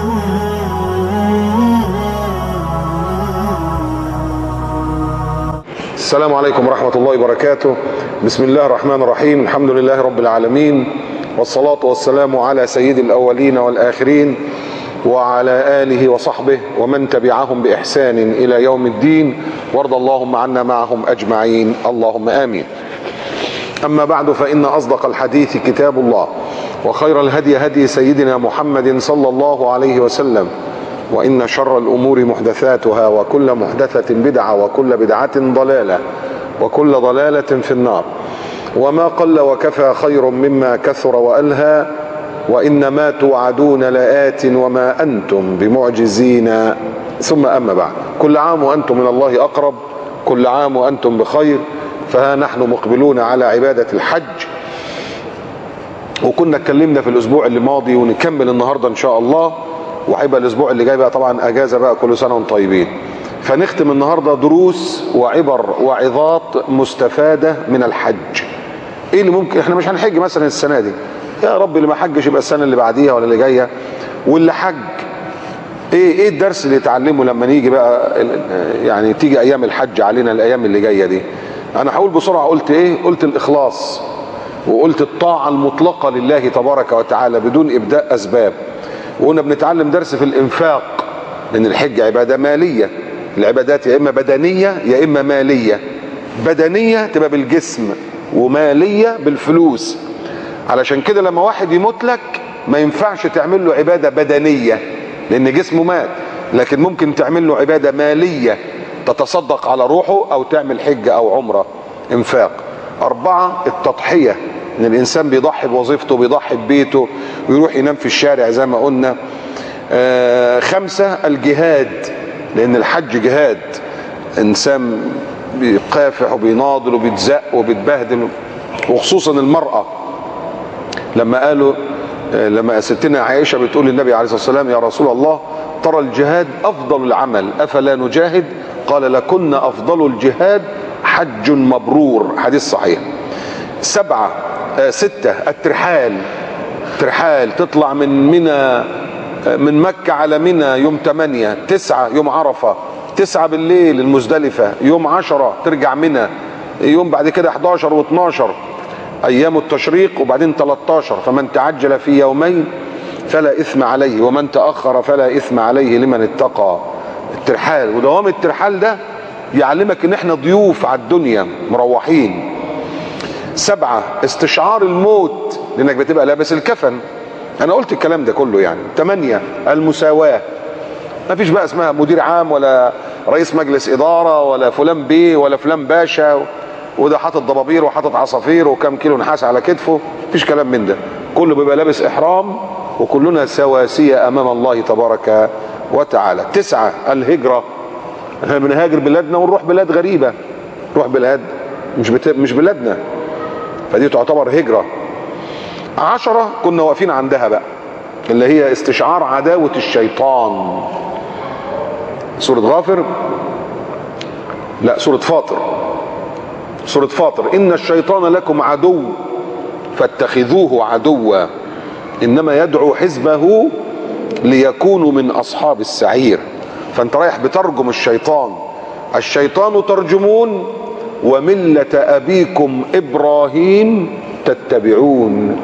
السلام عليكم ورحمة الله وبركاته. بسم الله الرحمن الرحيم. الحمد لله رب العالمين، والصلاة والسلام على سيد الأولين والآخرين وعلى آله وصحبه ومن تبعهم بإحسان إلى يوم الدين، وارض اللهم عنا معهم أجمعين، اللهم آمين. أما بعد، فإن أصدق الحديث كتاب الله، وخير الهدي هدي سيدنا محمد صلى الله عليه وسلم، وإن شر الأمور محدثاتها، وكل محدثة بدعة، وكل بدعة ضلالة، وكل ضلالة في النار. وما قل وكفى خير مما كثر وألهى، وإنما توعدون لآت وما أنتم بمعجزين. ثم أما بعد، كل عام وأنتم من الله أقرب، كل عام وأنتم بخير. فها نحن مقبلون على عبادة الحج، وكنا اتكلمنا في الأسبوع اللي ماضي ونكمل النهاردة إن شاء الله، وهيبقى الأسبوع اللي جاي بقى طبعا أجازة بقى، كل سنة وانتم طيبين. فنختم النهاردة دروس وعبر وعظات مستفادة من الحج. ايه اللي ممكن، احنا مش هنحج مثلا السنة دي، يا رب اللي ما حجش يبقى السنة اللي بعديها ولا اللي جاية، واللي حج ايه الدرس اللي يتعلمه لما نيجي بقى يعني تيجي ايام الحج علينا الايام اللي جاية دي. انا هقول بسرعة. قلت ايه؟ قلت الاخلاص، وقلت الطاعة المطلقة لله تبارك وتعالى بدون ابداء اسباب. وقلنا بنتعلم درس في الانفاق، لان الحج عبادة مالية. العبادات يا اما بدنية يا اما مالية. بدنية تبقى بالجسم، ومالية بالفلوس. علشان كده لما واحد يموت لك ما ينفعش تعمل له عبادة بدنية لان جسمه مات، لكن ممكن تعمل له عبادة مالية تتصدق على روحه، او تعمل حج او عمرة. انفاق. 4، التضحية، ان الانسان بيضحي بوظيفته، بيضحي ببيته، ويروح ينام في الشارع زي ما قلنا. 5، الجهاد، لان الحج جهاد. انسان بيقافح وبيناضل وبيتزق وبيتبهدل، وخصوصا المرأة. لما ستنا عائشة بتقول للنبي عليه الصلاة والسلام: يا رسول الله، ترى الجهاد أفضل العمل، أفلا نجاهد؟ قال: لكن أفضل الجهاد حج مبرور. حديث صحيح. 6، الترحال. ترحال، تطلع من مكة على منى يوم 8، 9 يوم عرفة، 9 بالليل المزدلفة، يوم 10 ترجع منى، يوم بعد كده 11 و12 أيام التشريق، وبعدين 13. فمن تعجل في يومين فلا إثم عليه، ومن تأخر فلا إثم عليه لمن اتقى. الترحال، ودوام الترحال ده يعلمك ان احنا ضيوف على الدنيا مروحين. 7، استشعار الموت، لانك بتبقى لابس الكفن. انا قلت الكلام ده كله يعني. 8، المساواة. ما فيش بقى اسمها مدير عام ولا رئيس مجلس إدارة ولا فلان بيه ولا فلان باشا، وده حاطط ضبابير وحاطط عصافير وكم كيلو نحاس على كتفه. مفيش كلام من ده، كله بيبقى لابس إحرام، وكلنا سواسية أمام الله تبارك وتعالى. 9، الهجرة. احنا بنهاجر بلادنا ونروح بلاد غريبة، نروح بلاد مش بلادنا، فدي تعتبر هجرة. 10 كنا واقفين عندها بقى، اللي هي استشعار عداوة الشيطان. سورة غافر، لا سورة فاطر. سورة فاطر: إن الشيطان لكم عدو فاتخذوه عدوا، إنما يدعو حزبه ليكونوا من أصحاب السعير. فأنت رايح بترجم الشيطان. الشيطان ترجمون وملة أبيكم إبراهيم تتبعون.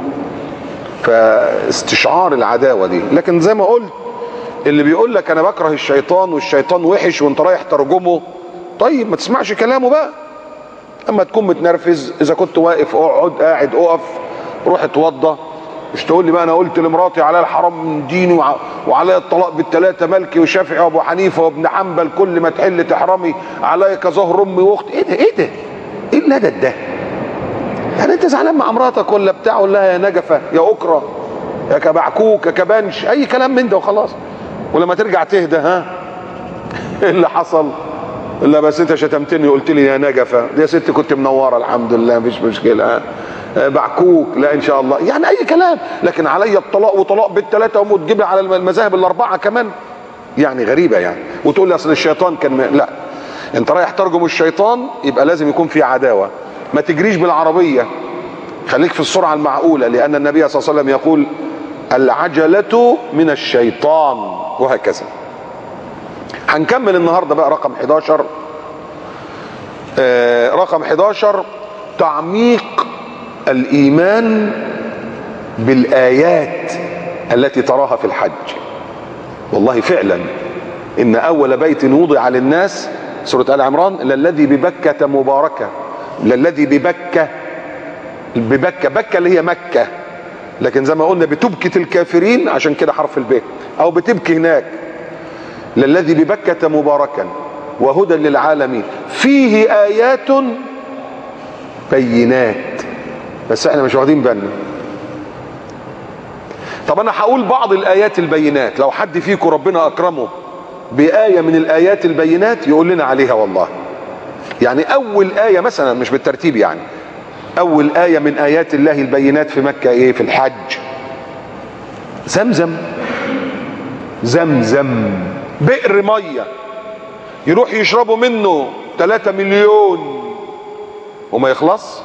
فاستشعار العداوة دي. لكن زي ما قلت، اللي بيقول لك أنا بكره الشيطان والشيطان وحش وانت رايح ترجمه، طيب ما تسمعش كلامه بقى. اما تكون متنرفز، اذا كنت واقف اقعد، قاعد اقف، روح اتوضى. مش تقول لي بقى انا قلت لمراتي عليا الحرام من ديني وعليا الطلاق بالثلاثه، مالكي وشافعي وابو حنيفه وابن حنبل، كل ما تحل تحرمي عليا كظهر امي واختي. ايه ده؟ ايه اللدد ده؟ يعني انت زعلان مع مراتك ولا بتاع، قول لها يا نجفه يا اكره يا كبعكوك يا كبنش، اي كلام من ده وخلاص. ولما ترجع تهدى، ها ايه اللي حصل؟ لا بس انت شتمتني وقلت لي يا نجفه، يا ست كنت منوره الحمد لله مفيش مشكله. بعكوك، لا ان شاء الله، يعني اي كلام. لكن عليا الطلاق وطلاق بالثلاثه وتجيب على المذاهب الاربعه كمان، يعني غريبه يعني. وتقول لي اصل الشيطان كان لا، انت رايح ترجم الشيطان يبقى لازم يكون في عداوه. ما تجريش بالعربيه، خليك في السرعه المعقوله، لان النبي صلى الله عليه وسلم يقول: العجلة من الشيطان، وهكذا. هنكمل النهاردة بقى رقم 11. رقم 11 تعميق الإيمان بالآيات التي تراها في الحج. والله فعلا إن أول بيت وضع للناس، سورة آل عمران، للذي ببكة مباركة، للذي ببكة، بكة اللي هي مكة، لكن زي ما قلنا بتبكة الكافرين عشان كده حرف الب، أو بتبكي هناك. للذي ببكة مباركا وهدى للعالمين فيه آيات بينات، بس احنا مش واخدين بالنا. طب انا هقول بعض الآيات البينات، لو حد فيكم ربنا أكرمه بآية من الآيات البينات يقول لنا عليها. والله يعني أول آية مثلا، مش بالترتيب يعني، أول آية من آيات الله البينات في مكة إيه؟ في الحج زمزم. زمزم بئر مية يروح يشربوا منه 3 مليون وما يخلص.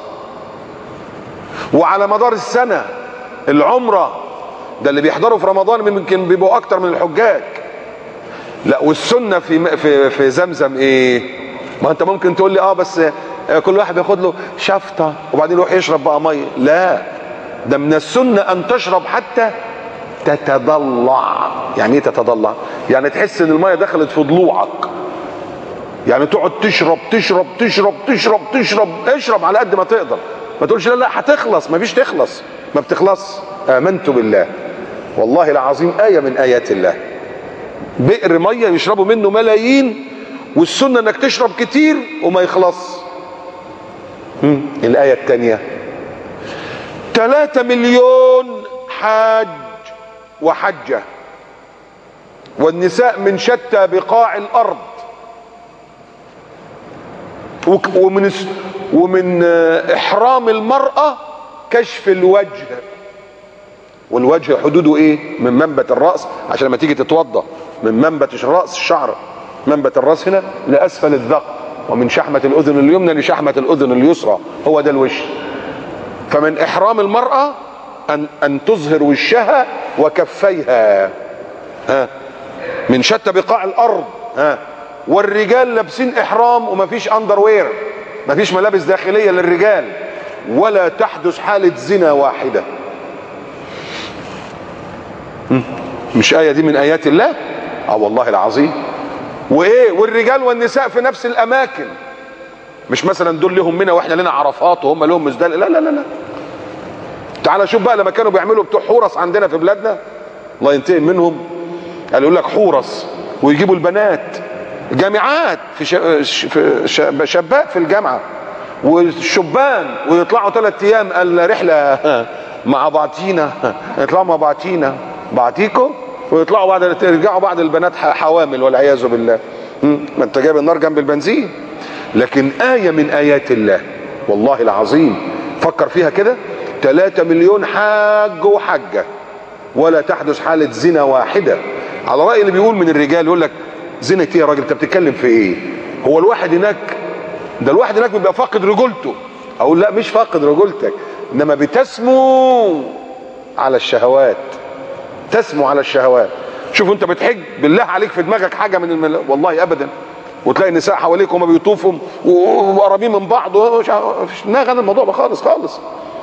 وعلى مدار السنة العمرة ده اللي بيحضروا في رمضان يمكن بيبقوا أكتر من الحجاج. لا، والسنة في زمزم إيه؟ ما أنت ممكن تقول لي بس كل واحد ياخد له شفطة وبعدين يروح يشرب بقى مية. لا، ده من السنة أن تشرب حتى تتضلع. يعني ايه تتضلع؟ يعني تحس ان المية دخلت في ضلوعك، يعني تقعد تشرب تشرب تشرب تشرب تشرب، اشرب على قد ما تقدر، ما تقولش لا هتخلص، ما فيش تخلص، ما بتخلص. آمنت بالله، والله العظيم آية من آيات الله. بئر مية يشربوا منه ملايين، والسنة انك تشرب كتير وما يخلص. الآية الثانية 3 مليون حاج وحجة، والنساء من شتى بقاع الأرض، ومن إحرام المرأة كشف الوجه. والوجه حدوده إيه؟ من منبت الرأس، عشان لما تيجي تتوضى من منبت الرأس، الشعر منبت الرأس هنا لأسفل الذقن، ومن شحمة الأذن اليمنى لشحمة الأذن اليسرى، هو ده الوش. فمن إحرام المرأة أن تظهر وشها وكفيها من شتى بقاع الأرض. والرجال لابسين إحرام ومفيش أندروير، مفيش ملابس داخلية للرجال، ولا تحدث حالة زنا واحدة. مش آية دي من آيات الله؟ والله العظيم. وإيه؟ والرجال والنساء في نفس الأماكن، مش مثلا دول لهم منى واحنا لنا عرفات وهم لهم مزدلفة. لا لا لا لا. تعال شوف بقى لما كانوا بيعملوا بتوع حورس عندنا في بلادنا، الله ينتقم منهم، قالوا يقول لك حورس، ويجيبوا البنات جامعات في شابات في الجامعه والشبان، ويطلعوا 3 ايام قال رحله مع بعضينا، يطلعوا مع بعضيكم، ويطلعوا بعد يرجعوا بعد البنات حوامل والعياذ بالله. ما انت جايب النار جنب البنزين. لكن آية من آيات الله والله العظيم، فكر فيها كده، 3 مليون حاج وحجة، ولا تحدث حالة زنا واحدة. على رأي اللي بيقول من الرجال، يقول لك زنا ايه يا راجل، انت بتتكلم في ايه؟ هو الواحد هناك، ده الواحد هناك بيبقى فاقد رجولته. اقول لا، مش فاقد رجولتك، انما بتسمو على الشهوات، تسمو على الشهوات. شوف انت بتحج بالله عليك في دماغك حاجة من والله ابدا، وتلاقي النساء حواليك وما بيطوفوا وقرابين من بعض، مفيش دماغ عن الموضوع خالص خالص.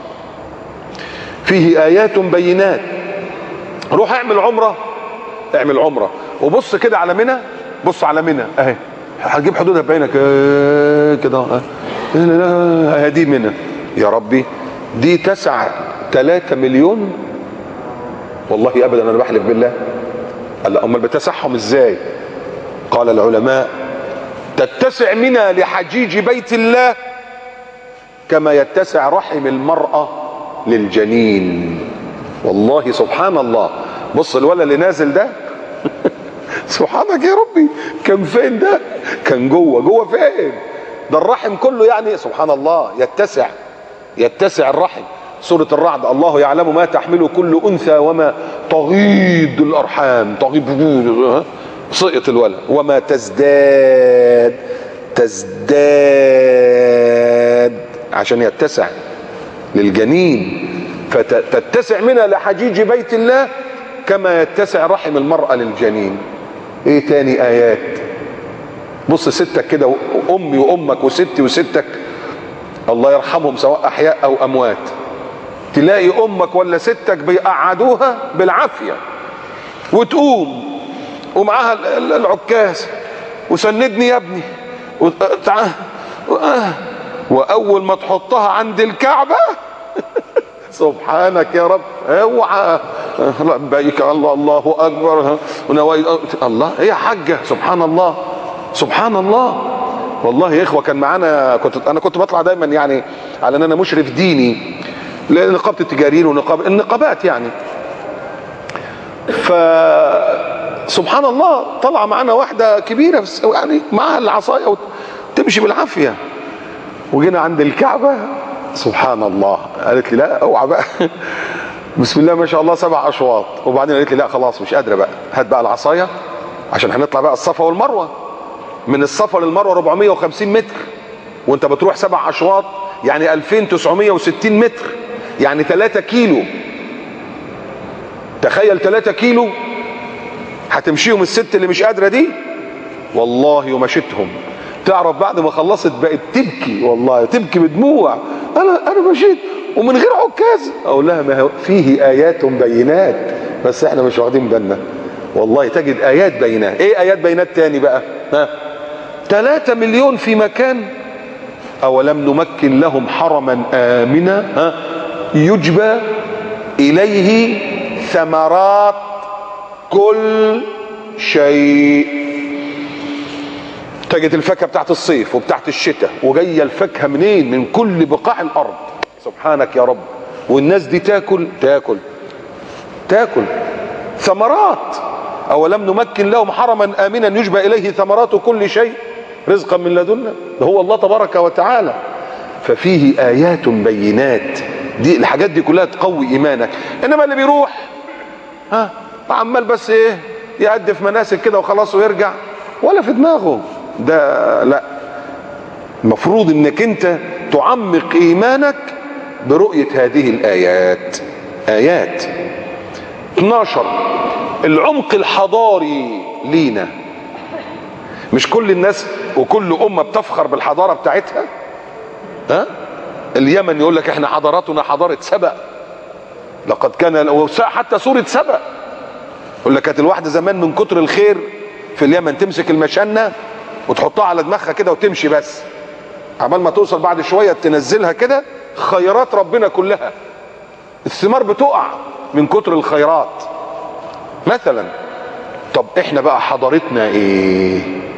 فيه آيات بينات. روح اعمل عمرة، اعمل عمرة وبص كده على منى، بص على منى اهي، هتجيب حدودها بينك كده اهي، دي منى يا ربي، دي تسع 3 مليون. والله ابدا انا بحلف بالله. قال لا، امال بتسعهم ازاي؟ قال العلماء تتسع منى لحجيج بيت الله كما يتسع رحم المرأة للجنين. والله سبحان الله. بص الولد اللي نازل ده سبحانك يا ربي، كان فين ده؟ كان جوه فين؟ ده الرحم كله، يعني سبحان الله، يتسع الرحم. سورة الرعد، الله يعلم ما تحمل كل أنثى وما تغيض الأرحام، تغيض سقط الولد، وما تزداد عشان يتسع للجنين. فتتسع منها لحجيج بيت الله كما يتسع رحم المرأة للجنين. ايه تاني ايات؟ بص ستك كده، امي وامك وستي وستك الله يرحمهم سواء احياء او اموات، تلاقي امك ولا ستك بيقعدوها بالعافية وتقوم ومعاها العكاز وسندني يا ابني واول ما تحطها عند الكعبة سبحانك يا رب اوعى لبيك الله اكبر الله. ايه يا حاجة؟ سبحان الله سبحان الله. والله يا اخوة كان معانا، انا كنت بطلع دايما يعني على ان انا مشرف ديني لنقابة التجارين النقابات يعني. فسبحان الله طلع معانا واحدة كبيرة يعني معاها العصاية وتمشي بالعافية، وجينا عند الكعبة سبحان الله قالت لي لا اوعى بقى بسم الله ما شاء الله 7 أشواط. وبعدين قالت لي لا خلاص مش قادرة بقى، هات بقى العصاية عشان هنطلع بقى الصفا والمروة. من الصفا للمروة 450 متر وانت بتروح 7 أشواط يعني 2960 متر يعني 3 كيلو. تخيل 3 كيلو هتمشيهم الست اللي مش قادرة دي والله ومشيتهم. تعرف بعد ما خلصت بقت تبكي، والله تبكي بدموع، انا مشيت ومن غير عكاز. اقول لها ما فيه ايات بينات بس احنا مش واخدين بالنا. والله تجد ايات بينات. ايه ايات بينات تاني بقى؟ 3 مليون في مكان. اولم نمكن لهم حرما امنا يجبى اليه ثمرات كل شيء. تجد الفاكهه بتاعت الصيف وبتاعت الشتاء، وجايه الفاكهه منين؟ من كل بقاع الارض. سبحانك يا رب. والناس دي تاكل ثمرات. اولم نمكن لهم حرما امنا يجبى اليه ثمرات كل شيء رزقا من لدنا. ده هو الله تبارك وتعالى. ففيه ايات بينات. دي الحاجات دي كلها تقوي ايمانك. انما اللي بيروح عمال بس ايه يأدي في مناسك كده وخلاص ويرجع ولا في دماغه ده، لا. المفروض انك انت تعمق ايمانك برؤية هذه الايات. ايات 12 العمق الحضاري لينا. مش كل الناس وكل امة بتفخر بالحضارة بتاعتها. اليمن يقول لك احنا حضارتنا حضارة سبأ. لقد كان حتى سورة سبأ يقول لك كانت الواحدة زمان من كتر الخير في اليمن تمسك المشنة وتحطها على دماغها كده وتمشي، بس عمال ما توصل بعد شوية تنزلها كده خيرات ربنا كلها، الثمار بتقع من كتر الخيرات مثلا. طب احنا بقى حضارتنا ايه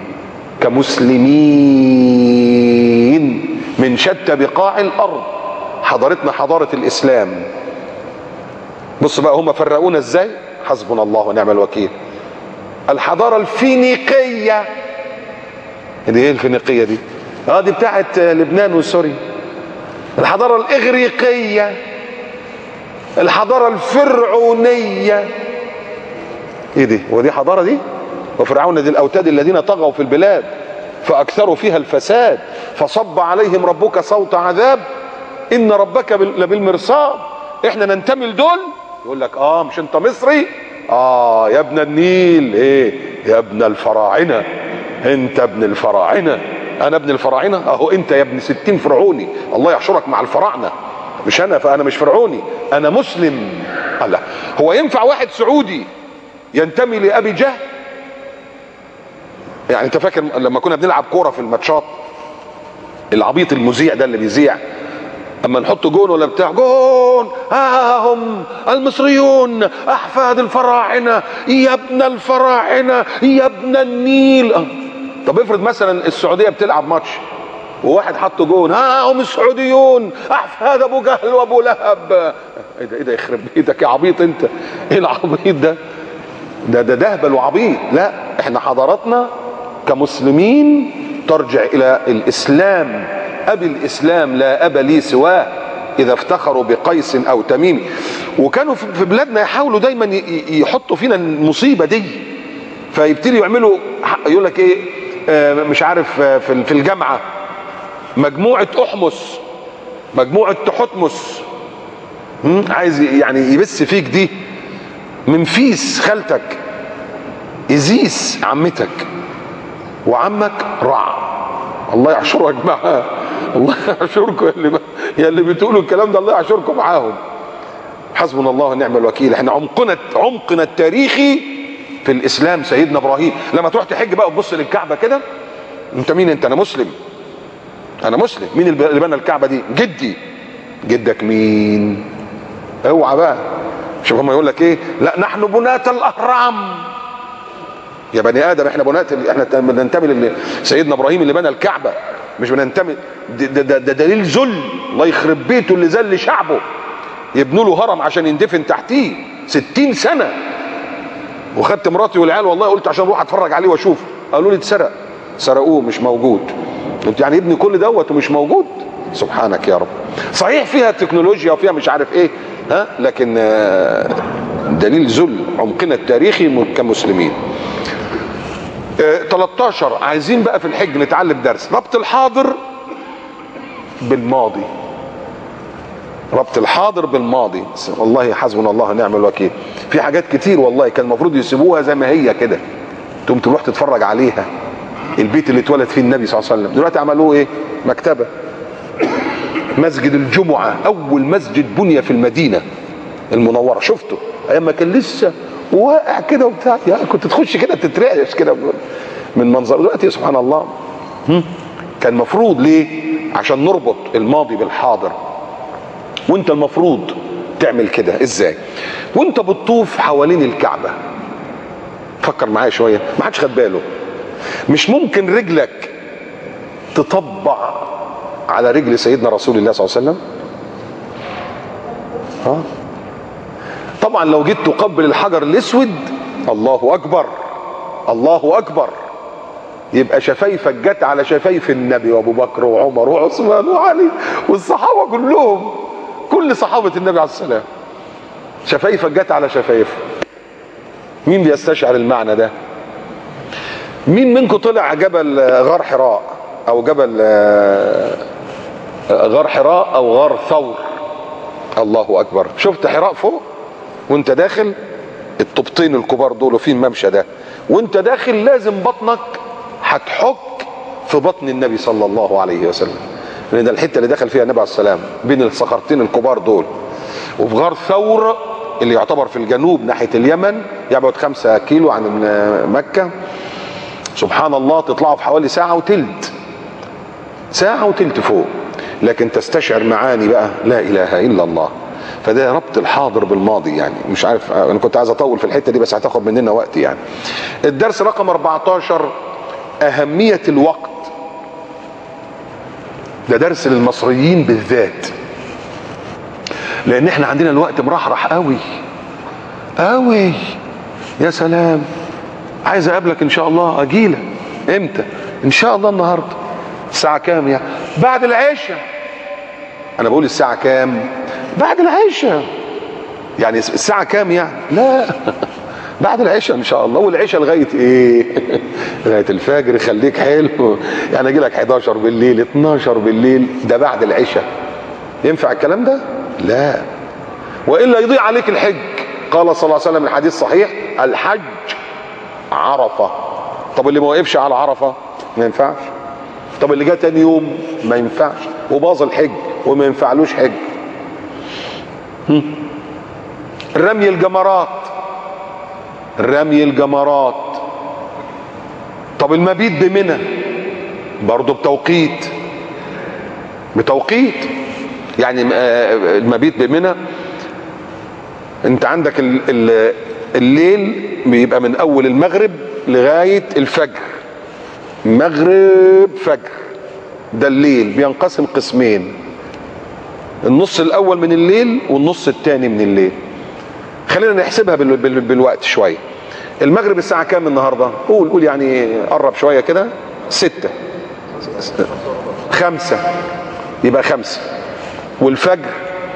كمسلمين من شتى بقاع الارض؟ حضارتنا حضارة الاسلام. بص بقى هم فرقونا ازاي، حسبنا الله ونعم الوكيل. الحضارة الفينيقية. دي ايه الفينيقية دي؟ دي بتاعت لبنان وسوريا. الحضارة الاغريقية. الحضارة الفرعونية. ايه دي؟ ودي حضارة دي؟ وفرعون دي الاوتاد الذين طغوا في البلاد فاكثروا فيها الفساد فصب عليهم ربك صوت عذاب ان ربك لبالمرصاد. احنا ننتمي لدول. يقول لك مش انت مصري؟ يا ابن النيل. ايه يا ابن الفراعنة؟ انت ابن الفراعنة. انا ابن الفراعنة؟ اهو انت يا ابن 60 فرعوني. الله يحشرك مع الفراعنة. مش انا، فانا مش فرعوني، انا مسلم. الله. هو ينفع واحد سعودي ينتمي لابي جهل؟ يعني انت فاكر لما كنا بنلعب كورة في الماتشات العبيط المذيع ده اللي بيذيع اما نحط جون ولا بتاع جون هم المصريون احفاد الفراعنه يا ابن الفراعنه يا ابن النيل. طب افرض مثلا السعوديه بتلعب ماتش وواحد حط جون هم السعوديون احفاد ابو جهل وابو لهب. ايه ده يخرب بيتك يا عبيط انت. ايه العبيط ده؟ ده دهبل وعبيط. لا، احنا حضارتنا كمسلمين ترجع الى الاسلام. ابي الاسلام لا اب لي سواه اذا افتخروا بقيس او تميم. وكانوا في بلادنا يحاولوا دايما يحطوا فينا المصيبه دي، فيبتدوا يعملوا يقول لك ايه مش عارف في الجامعه مجموعه احمس، مجموعه تحتمس، عايز يعني يبث فيك دي. منفيس خالتك، إزيس عمتك، وعمك رع. الله يحشرك معاه، الله يحشركم يا اللي بتقولوا الكلام ده، الله يحشركم معاهم. حسبنا الله ونعم الوكيل. احنا عمقنا التاريخي في الاسلام سيدنا ابراهيم. لما تروح تحج بقى وتبص للكعبه كده، انت مين؟ انت انا مسلم، انا مسلم. مين اللي بنى الكعبه دي؟ جدي. جدك مين؟ اوعى بقى. شوف هم يقول لك ايه، لا نحن بناة الاهرام. يا بني ادم احنا بناة، احنا بننتمي لسيدنا ابراهيم اللي بنى الكعبه، مش بننتمي. ده دليل ذل. الله يخرب بيته اللي ذل شعبه، يبنوا له هرم عشان يندفن تحتيه 60 سنه. وخدت مراتي والعيال والله، قلت عشان اروح اتفرج عليه واشوف، قالوا لي اتسرق. سرقوه مش موجود. قلت يعني ابني كل دوت ومش موجود؟ سبحانك يا رب. صحيح فيها تكنولوجيا وفيها مش عارف ايه، ها، لكن دليل ذل عمقنا التاريخي كمسلمين. 13 عايزين بقى في الحج نتعلم درس ربط الحاضر بالماضي. ربط الحاضر بالماضي. والله حسبنا الله ونعم الوكيل. في حاجات كتير والله كان المفروض يسيبوها زي ما هي كده، تقوم تروح تتفرج عليها. البيت اللي اتولد فيه النبي صلى الله عليه وسلم دلوقتي عملوه ايه؟ مكتبه. مسجد الجمعه، اول مسجد بني في المدينه المنوره، شفته ايام ما كان لسه واقع كده وبتاع، يعني كنت تخش كده تترعش كده من منظر. دلوقتي سبحان الله. كان مفروض ليه؟ عشان نربط الماضي بالحاضر. وانت المفروض تعمل كده ازاي؟ وانت بتطوف حوالين الكعبه، فكر معايا شويه، ما حدش خد باله. مش ممكن رجلك تطبع على رجل سيدنا رسول الله صلى الله عليه وسلم؟ طبعا لو جيت تقبل الحجر الاسود، الله اكبر الله اكبر، يبقى شفايفك جت على شفايف النبي وابو بكر وعمر وعثمان وعلي والصحابه كلهم، كل صحابه النبي عليه السلام شفايفك جت على شفايفه. مين بيستشعر المعنى ده؟ مين منكم طلع جبل غار حراء او جبل غار حراء او غار ثور؟ الله اكبر. شفت حراء فوق وانت داخل؟ الطوبتين الكبار دول وفيه الممشى ده، وانت داخل لازم بطنك هتحك في بطن النبي صلى الله عليه وسلم، لان ده الحته اللي دخل فيها النبي عليه السلام بين الصخرتين الكبار دول. وفي غار ثور اللي يعتبر في الجنوب ناحيه اليمن، يبعد 5 كيلو عن مكه. سبحان الله، تطلعوا في حوالي ساعه وتلت، ساعه وتلت فوق، لكن تستشعر معاني بقى لا اله الا الله. فده ربط الحاضر بالماضي. يعني مش عارف، انا كنت عايز اطول في الحته دي بس هتاخد مننا وقت يعني. الدرس رقم 14 اهميه الوقت. ده درس للمصريين بالذات، لان احنا عندنا الوقت مرحرح قوي قوي. يا سلام، عايز اقابلك ان شاء الله، اجيلك امتى؟ ان شاء الله النهارده. الساعه كام يعني؟ بعد العشاء. انا بقول الساعه كام؟ بعد العشاء. يعني الساعه كام يعني؟ لا بعد العشاء ان شاء الله. والعشاء لغايه ايه؟ لغايه الفجر. خليك حلو يعني، اجي لك 11 بالليل 12 بالليل، ده بعد العشاء. ينفع الكلام ده؟ لا، والا يضيع عليك الحج. قال صلى الله عليه وسلم الحديث صحيح: الحج عرفه. طب اللي ما وقفش على عرفه ما ينفعش. طب اللي جه تاني يوم ما ينفعش، وباظ الحج وما ينفعلوش حج. رمي الجمرات، رمي الجمرات. طب المبيت بمنى برضه بتوقيت، بتوقيت. يعني المبيت بمنى انت عندك الليل بيبقى من اول المغرب لغايه الفجر، مغرب فجر. ده الليل بينقسم قسمين، النص الاول من الليل والنص الثاني من الليل. خلينا نحسبها بالوقت شويه. المغرب الساعه كام النهارده؟ قول يعني قرب شويه كده. 6 5 يبقى 5. والفجر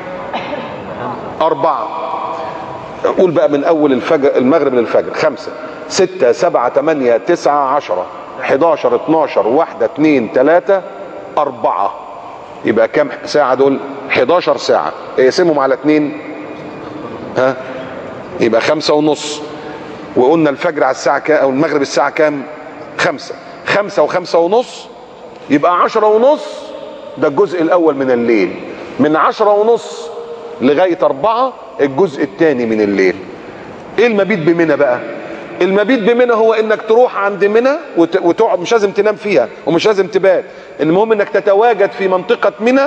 4. قول بقى من اول الفجر المغرب للفجر 5 6 7 8 9 10 11 12 1 2 3 4. يبقى كام ساعه دول؟ 11 ساعة، اقسمهم على 2 ها يبقى 5:30. وقلنا الفجر على الساعة كام او المغرب الساعة كام؟ 5. 5 و5:30 يبقى 10:30. ده الجزء الاول من الليل. من 10:30 لغاية 4 الجزء الثاني من الليل. ايه المبيت بمنى بقى؟ المبيت بمنى هو انك تروح عند منى وتقعد، مش لازم تنام فيها ومش لازم تبات، المهم انك تتواجد في منطقة منى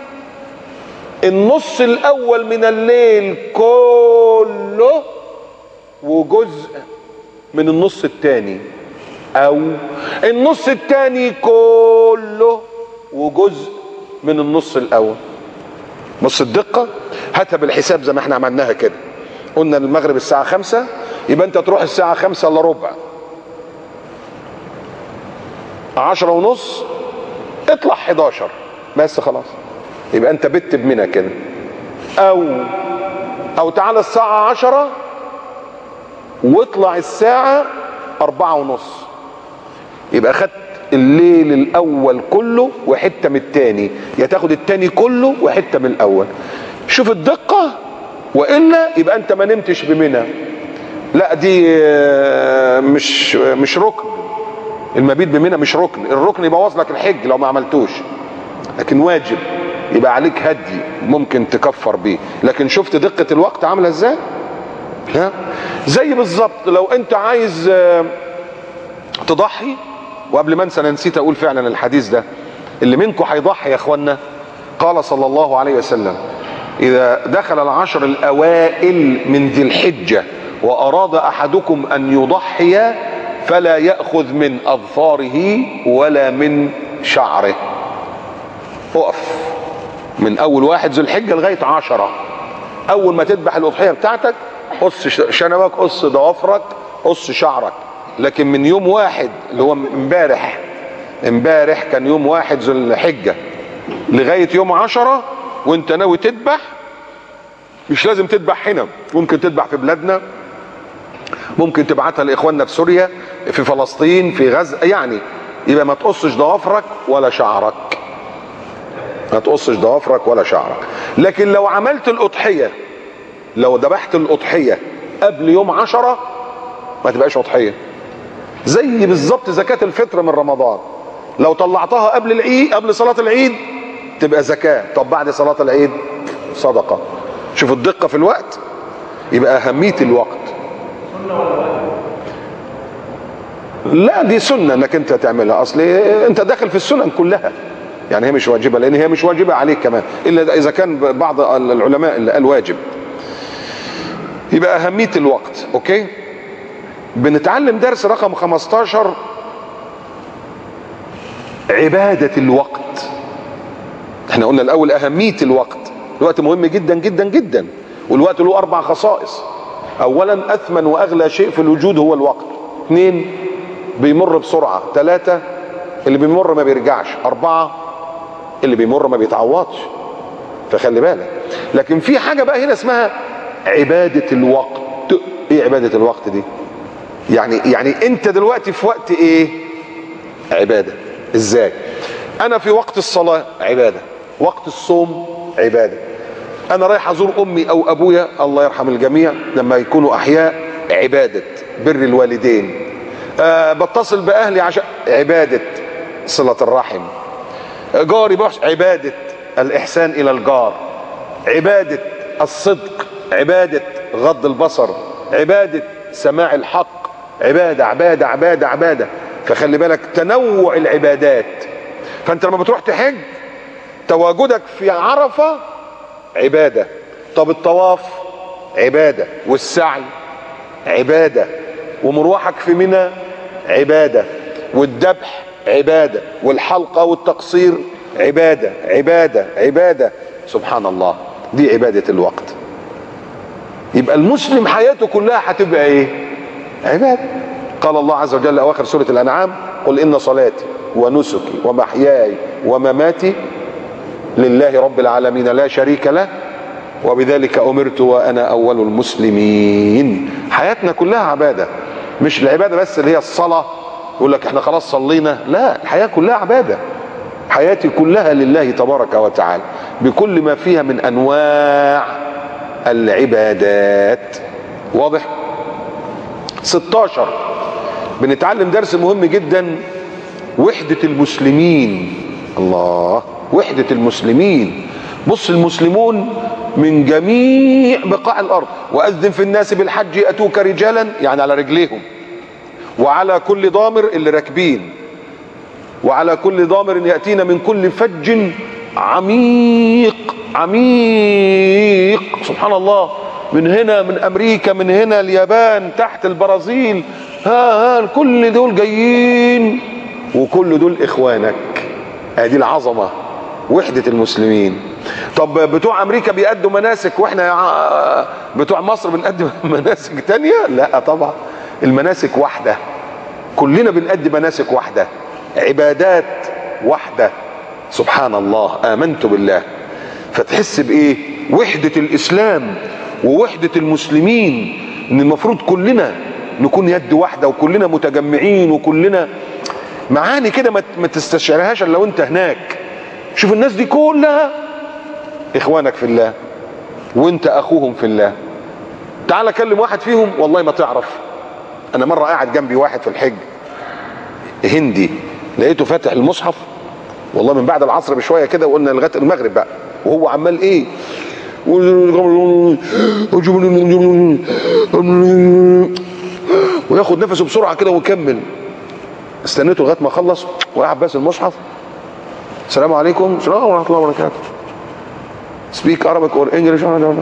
النص الاول من الليل كله وجزء من النص الثاني، او النص الثاني كله وجزء من النص الاول. نص الدقة هاتها بالحساب زي ما احنا عملناها كده. قلنا المغرب الساعة 5، يبقى انت تروح الساعة 5:15، 10:30 اطلع 11 بس خلاص، يبقى انت بت بمنى كده. او تعالى الساعة 10 واطلع الساعة 4:30، يبقى خدت الليل الاول كله وحتة من التاني، يا تاخد التاني كله وحتة من الاول. شوف الدقة، والا يبقى انت ما نمتش بمنى. لا دي مش ركن. المبيت بمنى مش ركن، الركن يبوظ لك الحج لو ما عملتوش، لكن واجب يبقى عليك هدي ممكن تكفر بيه. لكن شفت دقة الوقت عاملة ازاي؟ ها زي بالظبط لو انت عايز تضحي. وقبل ما انسى انا نسيت اقول فعلا الحديث ده، اللي منكم هيضحي يا اخوانا، قال صلى الله عليه وسلم: اذا دخل العشر الاوائل من ذي الحجة واراد احدكم ان يضحي فلا يأخذ من اظفاره ولا من شعره. اقف من اول 1 ذي الحجة لغاية 10، اول ما تذبح الاضحية بتاعتك قص شنبك، قص ضوافرك، قص شعرك. لكن من يوم 1 اللي هو امبارح كان يوم 1 ذي الحجة لغاية يوم 10 وانت ناوي تذبح، مش لازم تذبح هنا، ممكن تذبح في بلادنا، ممكن تبعتها لاخواننا في سوريا، في فلسطين، في غزة، يعني يبقى ما تقصش ضوافرك ولا شعرك، ما تقصش ضوافرك ولا شعرك. لكن لو عملت الأضحية، لو ذبحت الأضحية قبل يوم 10 ما تبقاش أضحية. زي بالظبط زكاة الفطر من رمضان، لو طلعتها قبل العيد، قبل صلاة العيد تبقى زكاة، طب بعد صلاة العيد صدقة. شوف الدقة في الوقت. يبقى أهمية الوقت. لا دي سنة انك انت تعملها، اصل انت داخل في السنن كلها، يعني هي مش واجبة، لان هي مش واجبة عليك كمان الا اذا كان بعض العلماء اللي قال واجب. يبقى اهمية الوقت. اوكي، بنتعلم درس رقم 15، عبادة الوقت. احنا قلنا الاول اهمية الوقت، الوقت مهم جدا جدا جدا، والوقت له 4 خصائص. اولا اثمن واغلى شيء في الوجود هو الوقت. 2 بيمر بسرعة. 3 اللي بيمر ما بيرجعش. 4 اللي بيمر ما بيتعوضش، فخلي بالك. لكن في حاجة بقى هنا اسمها عبادة الوقت. ايه عبادة الوقت دي؟ يعني انت دلوقتي في وقت ايه؟ عبادة. ازاي؟ انا في وقت الصلاة عبادة، وقت الصوم عبادة، انا رايح ازور امي او ابويا الله يرحم الجميع لما يكونوا احياء عبادة بر الوالدين، بتصل باهلي عشان عبادة صلة الرحم، جاري بحث عبادة الاحسان الى الجار، عبادة الصدق، عبادة غض البصر، عبادة سماع الحق، عبادة عبادة عبادة عبادة. فخلي بالك تنوع العبادات. فانت لما بتروح تحج تواجدك في عرفة عبادة، طب الطواف عبادة، والسعي عبادة، ومروحك في منى عبادة، والذبح عبادة، والحلقة والتقصير عبادة عبادة عبادة. سبحان الله، دي عبادة الوقت. يبقى المسلم حياته كلها هتبقى ايه؟ عبادة. قال الله عز وجل اواخر سورة الانعام: قل ان صلاتي ونسكي ومحياي ومماتي لله رب العالمين لا شريك له وبذلك امرت وانا اول المسلمين. حياتنا كلها عبادة، مش العبادة بس اللي هي الصلاة يقول لك احنا خلاص صلينا، لا، الحياة كلها عبادة، حياتي كلها لله تبارك وتعالى. بكل ما فيها من انواع العبادات. واضح؟ 16 بنتعلم درس مهم جدا، وحدة المسلمين. الله، وحدة المسلمين. بص، المسلمون من جميع بقاع الارض. واذن في الناس بالحج ياتوك رجالا، يعني على رجليهم، وعلى كل ضامر اللي راكبين، وعلى كل ضامر ياتينا من كل فج عميق. عميق، سبحان الله، من هنا من امريكا، من هنا اليابان، تحت البرازيل، ها كل دول جايين، وكل دول اخوانك. ادي العظمه، وحده المسلمين. طب بتوع امريكا بيأدوا مناسك واحنا بتوع مصر بنقدم مناسك تانية؟ لا طبعا، المناسك واحده، كلنا بنأدي مناسك واحده، عبادات واحده. سبحان الله، آمنت بالله. فتحس بايه؟ وحده الاسلام ووحده المسلمين، ان المفروض كلنا نكون يد واحده، وكلنا متجمعين، وكلنا معاني كده ما تستشعرهاش الا لو انت هناك. شوف الناس دي كلها اخوانك في الله، وانت اخوهم في الله. تعال اكلم واحد فيهم والله ما تعرف. انا مره قاعد جنبي واحد في الحج هندي، لقيته فاتح المصحف والله من بعد العصر بشويه كده، وقلنا لغايه المغرب بقى، وهو عمال ايه، وياخد نفسه بسرعه كده ويكمل. استنيته لغايه ما خلص وقعد بس المصحف. السلام عليكم. السلام ورحمه الله وبركاته. speak Arabic or English.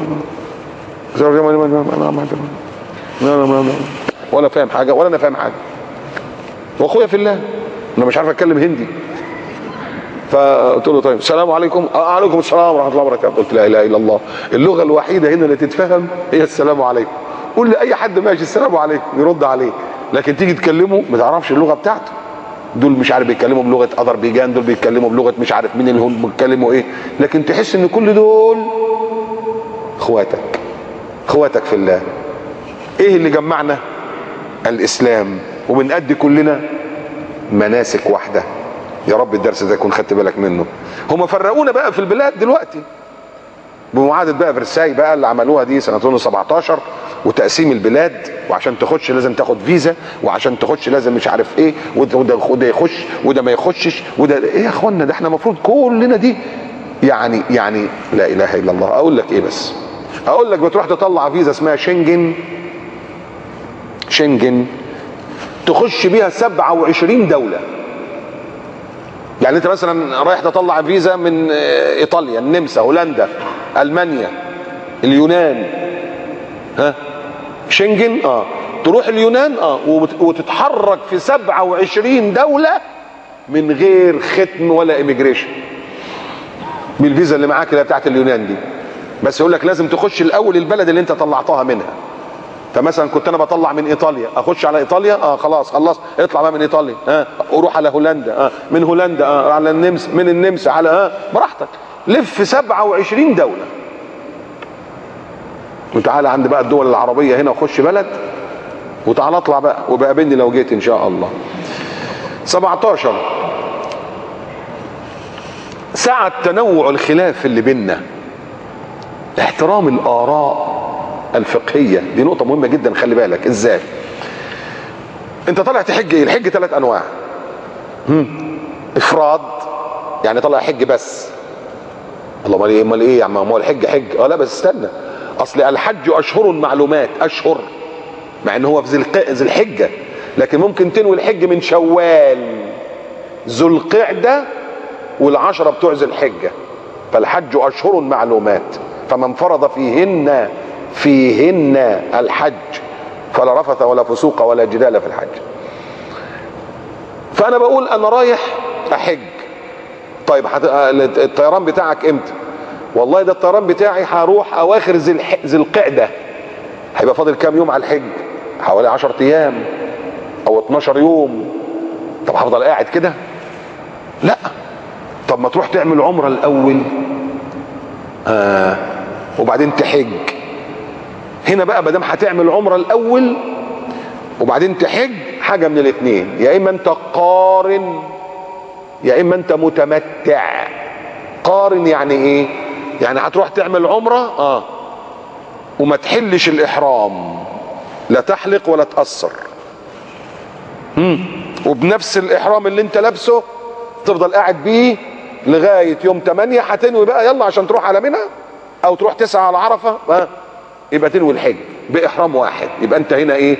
ولا فاهم حاجه ولا انا فاهم حاجه، واخويا في الله انا مش عارف اتكلم هندي. فقلت له طيب السلام عليكم. عليكم السلام ورحمه الله وبركاته. قلت لا اله الا الله، اللغه الوحيده هنا اللي تتفهم هي السلام عليكم. قول لاي حد ماشي السلام عليكم يرد عليه، لكن تيجي تكلمه ما تعرفش اللغه بتاعته. دول مش عارف بيتكلموا بلغه اذربيجان، دول بيتكلموا بلغه مش عارف مين اللي هم بيتكلموا ايه، لكن تحس ان كل دول اخواتك، اخواتك في الله. ايه اللي جمعنا؟ الاسلام، وبنأدي كلنا مناسك واحده. يا رب الدرس ده يكون خدت بالك منه. هم فرقونا بقى في البلاد دلوقتي بمعاهده بقى فرساي بقى اللي عملوها دي سنه 2017، وتقسيم البلاد، وعشان تخش لازم تاخد فيزا، وعشان تخش لازم مش عارف ايه، وده يخش وده ما يخشش، وده ايه يا اخوانا؟ ده احنا المفروض كلنا دي يعني لا اله الا الله. اقول لك ايه بس؟ اقول لك بتروح تطلع فيزا اسمها شنجن تخش بيها 27 دوله. يعني انت مثلا رايح تطلع فيزا من ايطاليا، النمسا، هولندا، المانيا، اليونان، ها شنجن، تروح اليونان وتتحرك في 27 دولة من غير ختم ولا ايميجريشن بالفيزا اللي معاك اللي بتاعت اليونان دي. بس يقول لك لازم تخش الاول البلد اللي انت طلعتها منها. فمثلا كنت انا بطلع من ايطاليا، اخش على ايطاليا، خلاص خلص، اطلع بقى من ايطاليا، اروح على هولندا، من هولندا على النمسا، من النمسا على براحتك، لف 27 دولة. وتعالى عند بقى الدول العربية هنا وخش بلد، وتعالى اطلع بقى وبقابلني لو جيت ان شاء الله. 17 ساعة تنوع الخلاف اللي بيننا، احترام الآراء الفقهية. دي نقطة مهمة جدا، خلي بالك. ازاي؟ انت طالع تحج ايه؟ الحج 3 انواع. افراد، يعني طالع حج بس. الله، امال ايه يا عم؟ هو الحج حج؟ لا بس استنى، اصل الحج اشهر معلومات، اشهر، مع ان هو في ذي الحجة، لكن ممكن تنوي الحج من شوال، ذو القعدة، وال10 بتوع ذي الحجة. فالحج اشهر معلومات، فمن فرض فيهن الحج فلا رفث ولا فسوق ولا جدال في الحج. فانا بقول انا رايح احج. طيب الطيران بتاعك امتى؟ والله ده الطيران بتاعي هروح اواخر ذي القعده. هيبقى فاضل كام يوم على الحج؟ حوالي 10 ايام او 12 يوم. طب هفضل قاعد كده؟ لا. طب ما تروح تعمل عمره الاول وبعدين تحج. هنا بقى مادام هتعمل عمره الاول وبعدين تحج، حاجه من الاثنين، يا اما انت قارن يا اما انت متمتع. قارن يعني ايه؟ يعني هتروح تعمل عمرة وما تحلش الاحرام، لا تحلق ولا تقصر، وبنفس الاحرام اللي انت لابسه تفضل قاعد بيه لغاية يوم 8. هتنوي بقى يلا عشان تروح على منى او تروح 9 على عرفة، يبقى تنوي الحج باحرام واحد. يبقى انت هنا ايه؟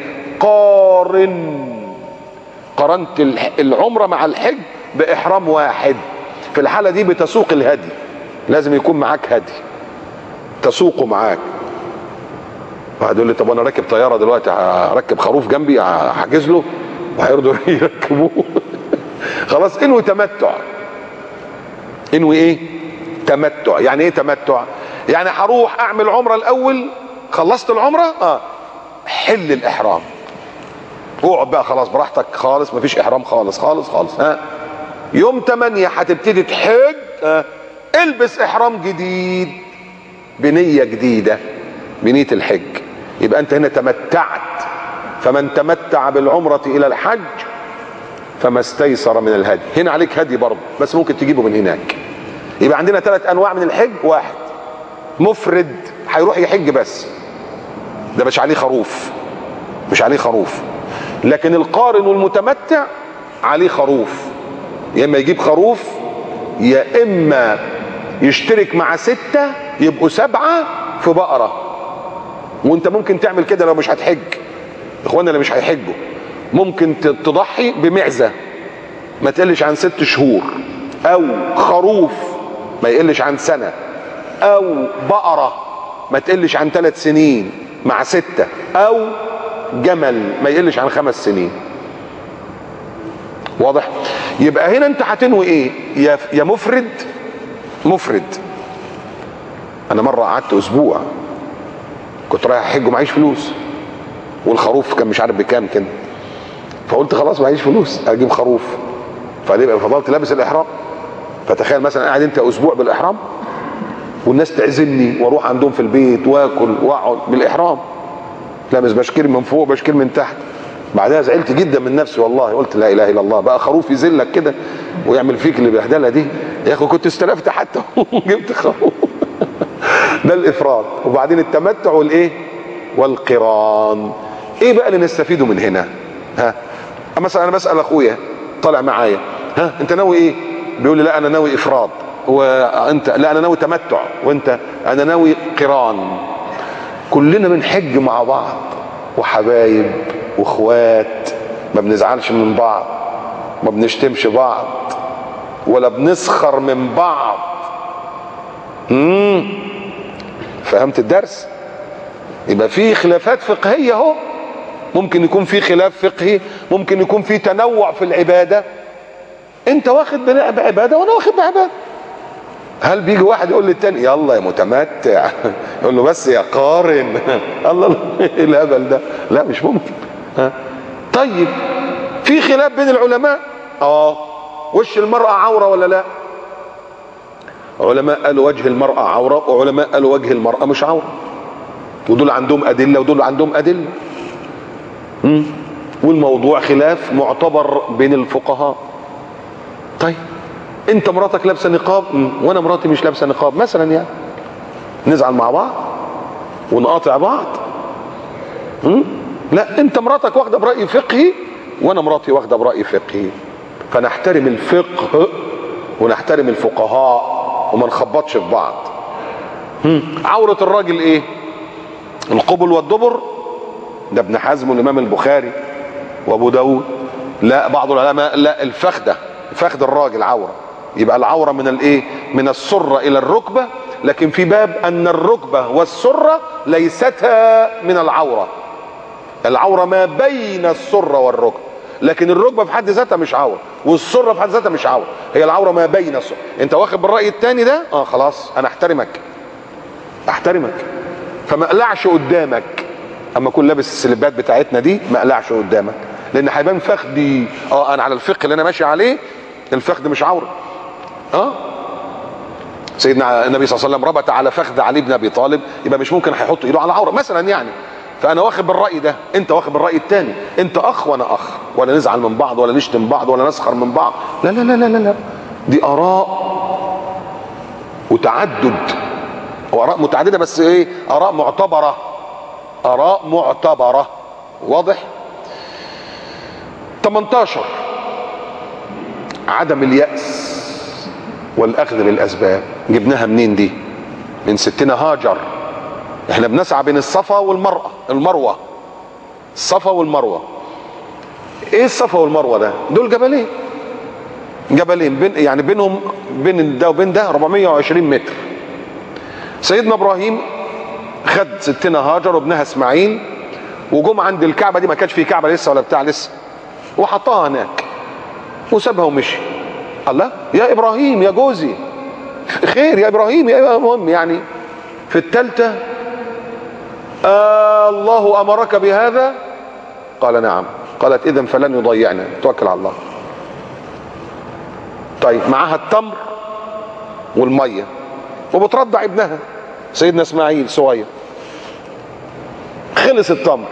قارنت العمرة مع الحج باحرام واحد. في الحالة دي بتسوق الهدي، لازم يكون معاك هدي تسوقه معاك. واحد يقول لي طب انا راكب طيارة دلوقتي هركب خروف جنبي هحجز له وهيرضوا يركبوه؟ خلاص انوي تمتع. انوي ايه؟ تمتع. يعني ايه تمتع؟ يعني هروح اعمل عمرة الاول، خلصت العمرة حل الاحرام، اقعد بقى خلاص براحتك خالص، مفيش احرام خالص خالص خالص. يوم 8 هتبتدي تحج، البس احرام جديد بنية جديدة، بنية الحج. يبقى انت هنا تمتعت. فمن تمتع بالعمرة الى الحج فما استيسر من الهدي. هنا عليك هدي برضه بس ممكن تجيبه من هناك. يبقى عندنا 3 انواع من الحج. واحد مفرد هيروح يحج بس، ده مش عليه خروف، مش عليه خروف. لكن القارن والمتمتع عليه خروف، يا اما يجيب خروف يا اما يشترك مع 6 يبقوا 7 في بقرة. وانت ممكن تعمل كده لو مش هتحج. اخوانا اللي مش هيحجوا ممكن تضحي بمعزة ما تقلش عن 6 شهور، او خروف ما يقلش عن سنة، او بقرة ما تقلش عن 3 سنين مع 6، او جمل ما يقلش عن 5 سنين. واضح؟ يبقى هنا انت هتنوي ايه؟ يا مفرد. انا مرة قعدت اسبوع كنت رايح احج ومعيش فلوس، والخروف كان مش عارف بكام كده، فقلت خلاص معيش فلوس اجيب خروف، فضلت لابس الاحرام. فتخيل مثلا قاعد انت اسبوع بالاحرام والناس تعزمني واروح عندهم في البيت واكل واقعد بالاحرام، لابس بشكير من فوق بشكير من تحت. بعدها زعلت جدا من نفسي والله، قلت لا اله الا الله، بقى خروف يذلك كده ويعمل فيك البهدله دي؟ يا اخي كنت استلفت حتى وجبت خروف. ده الافراد. وبعدين التمتع والايه؟ والقران. ايه بقى اللي نستفيده من هنا؟ مثلا انا بسال اخويا طالع معايا، انت ناوي ايه؟ بيقول لي لا انا ناوي افراد. وانت؟ لا انا ناوي تمتع. وانت؟ انا ناوي قران. كلنا بنحج مع بعض وحبايب واخوات، ما بنزعلش من بعض، ما بنشتمش بعض، ولا بنسخر من بعض. فهمت الدرس؟ يبقى في خلافات فقهية اهو، ممكن يكون في خلاف فقهي، ممكن يكون في تنوع في العبادة. انت واخد بعبادة وانا واخد بعبادة. هل بيجي واحد يقول للتاني يلا يا متمتع، يقول له بس يا قارن؟ الله ايه الهبل ده؟ لا مش ممكن. طيب في خلاف بين العلماء، وش المرأة عورة ولا لا؟ علماء قالوا وجه المرأة عورة، وعلماء قالوا وجه المرأة مش عورة، ودول عندهم أدلة ودول عندهم أدلة. والموضوع خلاف معتبر بين الفقهاء. طيب انت مراتك لابسه نقاب وانا مراتي مش لابسه نقاب مثلا، يعني نزعل مع بعض ونقاطع بعض؟ لا، انت مراتك واخده برأي فقهي وانا مراتي واخده برأي فقهي، فنحترم الفقه ونحترم الفقهاء وما نخبطش في بعض. عورة الراجل ايه؟ القبل والدبر، ده ابن حزم والامام البخاري وابو داود. لا بعض العلماء لا، الفخده، فخد الراجل عوره. يبقى العوره من الايه؟ من السره الى الركبه، لكن في باب ان الركبه والسره ليستا من العوره. العوره ما بين السره والركبه، لكن الركبه في حد ذاتها مش عوره، والسره في حد ذاتها مش عوره. هي العوره ما بين السره. انت واخد بالراي الثاني ده، خلاص انا احترمك، فما اقلعش قدامك. اما اكون لابس السلبات بتاعتنا دي ما اقلعش قدامك، لان هيبان فخدي. انا على الفقه اللي انا ماشي عليه الفخذ مش عوره. سيدنا النبي صلى الله عليه وسلم ربط على فخذ علي بن ابي طالب، يبقى مش ممكن هيحط ايده على عوره مثلا يعني. فانا واخد بالراي ده، انت واخد بالراي الثاني. انت اخ وانا اخ، ولا نزعل من بعض ولا نشتم بعض ولا نسخر من بعض. لا لا لا لا لا، دي اراء وتعدد واراء متعدده بس ايه؟ اراء معتبره، اراء معتبره. واضح؟ 18 عدم اليأس والاخذ بالاسباب. جبناها منين دي؟ من ستنا هاجر. احنا بنسعى بين الصفا المروه. الصفا والمروه. ايه الصفا والمروه ده؟ دول جبلين يعني بينهم بين ده وبين ده 420 متر. سيدنا ابراهيم خد ستنا هاجر وابنها اسماعيل وجم عند الكعبه دي، ما كانش في كعبه لسه ولا بتاع لسه، وحطها هناك وسابها ومشي. الله، يا ابراهيم يا جوزي، خير يا ابراهيم يا مهم يعني. في الثالثه الله امرك بهذا؟ قال نعم. قالت اذا فلن يضيعنا، توكل على الله. طيب معاها التمر والميه وبترضع ابنها سيدنا اسماعيل صغير. خلص التمر.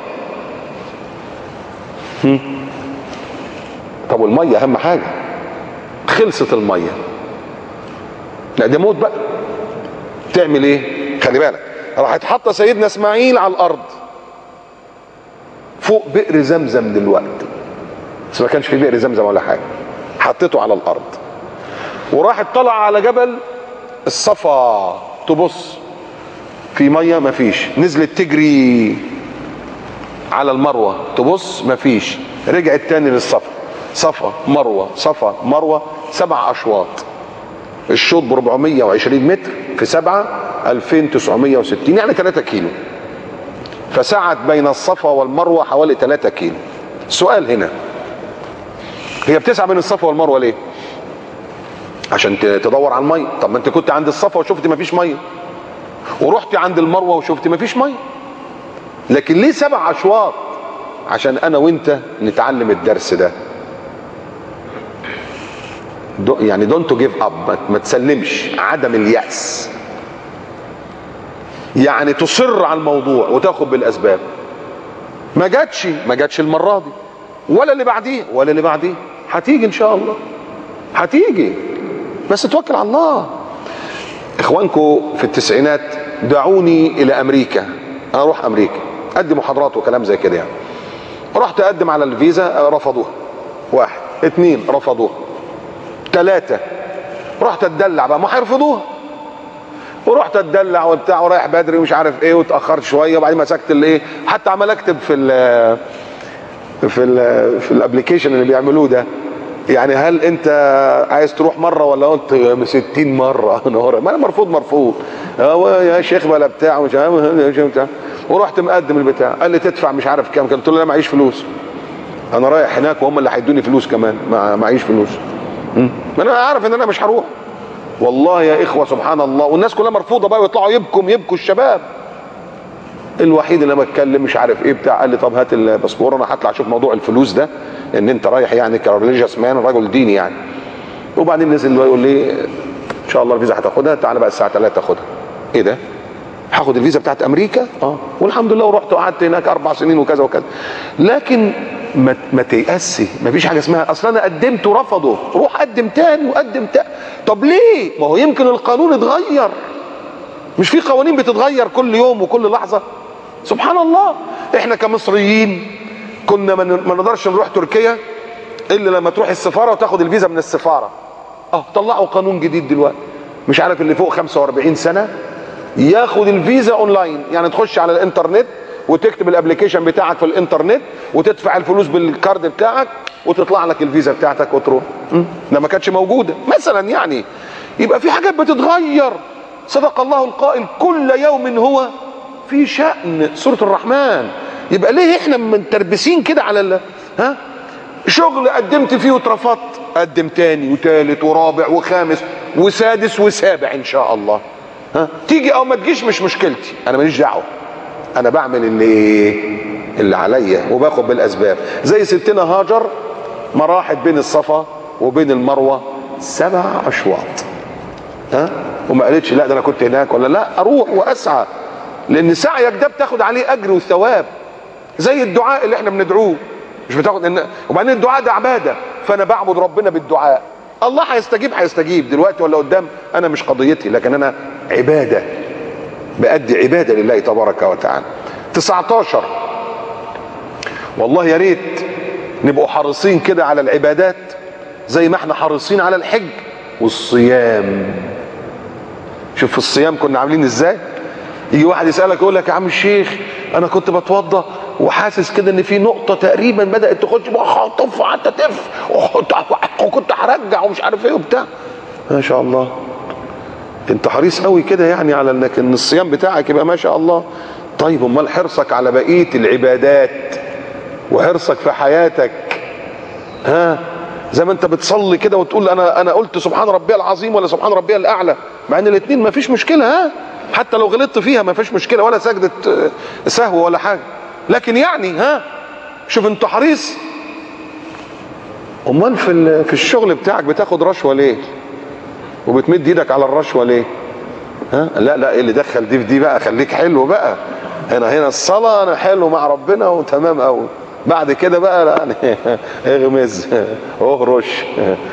طب والميه اهم حاجه. خلصت الميه، لا ده موت بقى. تعمل ايه؟ خلي بالك، راحت حاطه سيدنا اسماعيل على الارض فوق بئر زمزم دلوقتي، بس ما كانش في بئر زمزم ولا حاجه. حطيته على الارض وراحت طلع على جبل الصفا تبص في ميه مفيش، نزلت تجري على المروه تبص مفيش، رجعت تاني للصفا. صفا مروه صفا مروه 7 اشواط. الشوط ب 420 متر في 7 2960 يعني 3 كيلو. فسعت بين الصفا والمروه حوالي 3 كيلو. السؤال هنا، هي بتسعى بين الصفا والمروه ليه؟ عشان تدور على الميه. طب ما انت كنت عند الصفا وشفت مفيش ميه، ورحت عند المروه وشفت مفيش ميه. لكن ليه 7 اشواط؟ عشان انا وانت نتعلم الدرس ده. يعني دونت جيف اب، ما تسلمش، عدم اليأس. يعني تصر على الموضوع وتاخد بالاسباب. ما جاتش المره دي ولا اللي بعديه ولا اللي بعديه، هتيجي ان شاء الله، هتيجي، بس توكل على الله. اخوانكم في التسعينات دعوني الى امريكا، انا اروح امريكا ادي محاضرات وكلام زي كده يعني. رحت اقدم على الفيزا، رفضوها. 1 2 رفضوها. 3 رحت اتدلع بقى، ما هيرفضوها. ورحت اتدلع وبتاع ورايح بدري ومش عارف ايه، واتاخرت شويه وبعدين مسكت الايه، حتى عمال اكتب في الابلكيشن اللي بيعملوه ده، يعني هل انت عايز تروح مره ولا قلت 60 مره؟ ما انا مرفوض يا شيخ بلا بتاع مش عارف. ورحت مقدم البتاع، قال لي تدفع مش عارف كام. قلت له لا معيش فلوس، انا رايح هناك وهم اللي هيدوني فلوس كمان، معيش فلوس. ما انا عارف ان انا مش هروح. والله يا اخوه سبحان الله، والناس كلها مرفوضه بقى، ويطلعوا يبكوا الشباب. الوحيد اللي بتكلم مش عارف ايه بتاع، قال لي طب هات الباسبور، انا هطلع اشوف موضوع الفلوس ده، ان انت رايح يعني كريليجيوس مان، رجل ديني يعني. وبعدين نزل يقول لي ان شاء الله الفيزا هتاخدها، تعالى بقى الساعه 3 خدها. ايه ده؟ هاخد الفيزا بتاعت امريكا؟ والحمد لله. ورحت وقعدت هناك 4 سنين وكذا وكذا. لكن ما تيأسي، ما فيش حاجه اسمها اصل انا قدمت ورفضوا، روح قدم تاني وقدم تاني. طب ليه؟ ما هو يمكن القانون اتغير. مش في قوانين بتتغير كل يوم وكل لحظه؟ سبحان الله. احنا كمصريين كنا ما نقدرش نروح تركيا الا لما تروح السفاره وتاخد الفيزا من السفاره. طلعوا قانون جديد دلوقتي، مش عارف اللي فوق 45 سنه ياخد الفيزا اونلاين، يعني تخش على الانترنت وتكتب الابلكيشن بتاعك في الانترنت وتدفع الفلوس بالكارد بتاعك وتطلع لك الفيزا بتاعتك وتروح. ده ما كانتش موجوده مثلا يعني. يبقى في حاجات بتتغير. صدق الله القائل كل يوم هو في شأن، سورة الرحمن. يبقى ليه احنا متربسين كده على شغل قدمت فيه واترفضت، قدم تاني وتالت ورابع وخامس وسادس وسابع ان شاء الله. تيجي او ما تجيش مش مشكلتي، انا ماليش دعوه، انا بعمل اللي عليا وباخد بالاسباب. زي ستنا هاجر ما راحت بين الصفا وبين المروه 7 اشواط، وما قالتش لا ده انا كنت هناك ولا لا، اروح واسعى، لان سعيك ده بتاخد عليه اجر وثواب. زي الدعاء اللي احنا بندعوه، مش بتاخد وبعدين الدعاء ده عباده، فانا بعبد ربنا بالدعاء. الله هيستجيب دلوقتي ولا قدام، انا مش قضيتي، لكن انا عباده. بأدي عبادة لله تبارك وتعالى. 19 والله يا ريت نبقوا حريصين كده على العبادات زي ما احنا حريصين على الحج والصيام. شوف في الصيام كنا عاملين ازاي. يجي واحد يسألك يقول لك يا عم الشيخ انا كنت بتوضى وحاسس كده ان في نقطة تقريبا بدأت تخش بخطف وقعدت تف وكنت هرجع ومش عارف ايه وبتاع. ما شاء الله انت حريص قوي كده يعني على انك ان الصيام بتاعك يبقى ما شاء الله. طيب امال حرصك على بقية العبادات وحرصك في حياتك؟ ها زي ما انت بتصلي كده وتقول انا قلت سبحان ربي العظيم ولا سبحان ربي الاعلى، مع ان الاثنين ما فيش مشكله، ها حتى لو غلطت فيها ما فيش مشكله، ولا سجده سهو ولا حاجه، لكن يعني ها شوف انت حريص. امال في الشغل بتاعك بتاخد رشوه ليه؟ وبتمد ايدك على الرشوه ليه؟ ها لا ايه اللي دخل دي في دي بقى؟ خليك حلو بقى. هنا الصلاه انا حلو مع ربنا وتمام قوي، بعد كده بقى يعني اغمز اهرش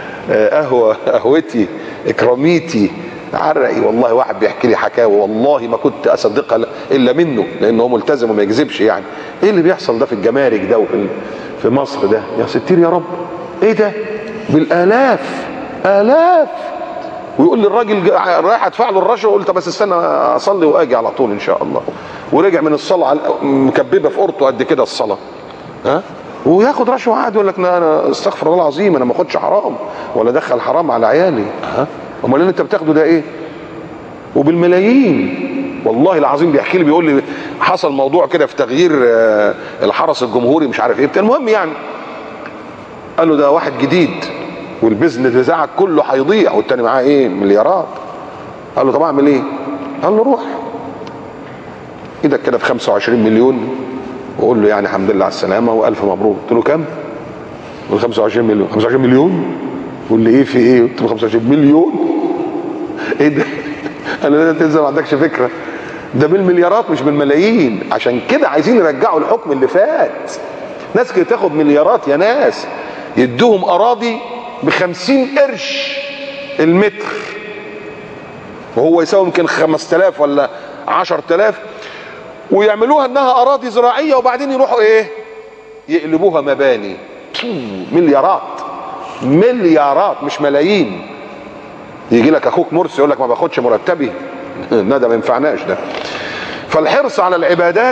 قهوتي اكراميتي عرقي. والله واحد بيحكي لي حكاوي والله ما كنت اصدقها الا منه، لانه هو ملتزم وما يكذبش. يعني ايه اللي بيحصل ده في الجمارك ده في مصر ده؟ يا ستير يا رب ايه ده؟ بالالاف الاف. ويقول لي الراجل رايح ادفع له الرشوه، قلت بس استنى اصلي واجي على طول ان شاء الله. ورجع من الصلاه مكببه في قرطه قد كده الصلاه، ها وياخد رشوه عادي. يقول لك انا استغفر الله العظيم انا ما اخدش حرام ولا ادخل حرام على عيالي. ها امال اللي انت بتاخده ده ايه؟ وبالملايين. والله العظيم بيحكي لي بيقول لي حصل موضوع كده في تغيير الحرس الجمهوري مش عارف ايه. المهم يعني قال له ده واحد جديد والبزنس بتاعك كله هيضيع، والتاني معاه ايه؟ مليارات. قال له طب اعمل ايه؟ قال له روح ايدك كده ب 25 مليون وقول له يعني الحمد لله على السلامه والف مبروك. قلت له كام؟ قال 25 مليون. 25 مليون؟ قول لي ايه في ايه؟ قلت له 25 مليون. ايه ده؟ انا انت ما عندكش فكره، ده بالمليارات مش بالملايين. عشان كده عايزين يرجعوا الحكم اللي فات. ناس كده تاخد مليارات يا ناس، يدوهم اراضي ب50 قرش المتر وهو يساوي يمكن 5000 ولا 10000، ويعملوها انها اراضي زراعيه وبعدين يروحوا ايه؟ يقلبوها مباني. مليارات مليارات مش ملايين. يجي لك اخوك مرسي يقول لك ما باخدش مرتبي. لا ده ما ينفعناش ده. فالحرص على العبادات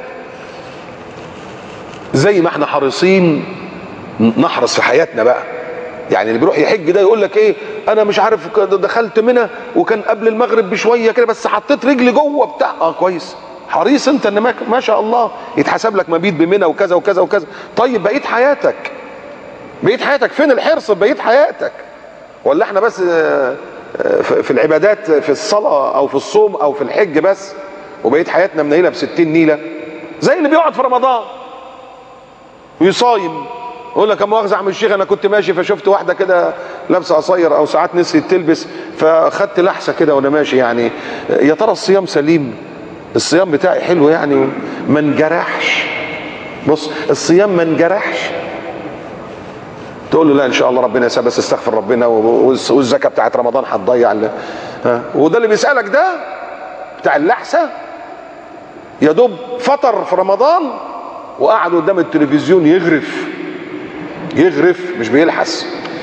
زي ما احنا حريصين نحرص في حياتنا بقى. يعني اللي بيروح يحج ده يقول لك ايه؟ انا مش عارف دخلت منى وكان قبل المغرب بشويه كده بس حطيت رجلي جوه بتاع. كويس، حريص انت ان ما شاء الله يتحسب لك مبيت بمنى وكذا وكذا وكذا. طيب بقيت حياتك فين الحرص بقيت حياتك؟ ولا احنا بس في العبادات في الصلاه او في الصوم او في الحج بس، وبقيت حياتنا منيله ب60 نيله؟ زي اللي بيقعد في رمضان ويصايم يقول لك يا مؤاخذه يا عم الشيخ انا كنت ماشي فشفت واحده كده لابسه قصير او ساعات نسيت تلبس فاخدت لحسه كده وانا ماشي. يعني يا ترى الصيام سليم؟ الصيام بتاعي حلو يعني ما انجرحش؟ بص الصيام ما انجرحش. تقول له لا ان شاء الله ربنا يسامح بس استغفر ربنا والزكاه بتاعت رمضان هتضيع. وده اللي بيسالك ده بتاع اللحسه يا دوب فطر في رمضان وقعد قدام التلفزيون يغرف مش بيلحس.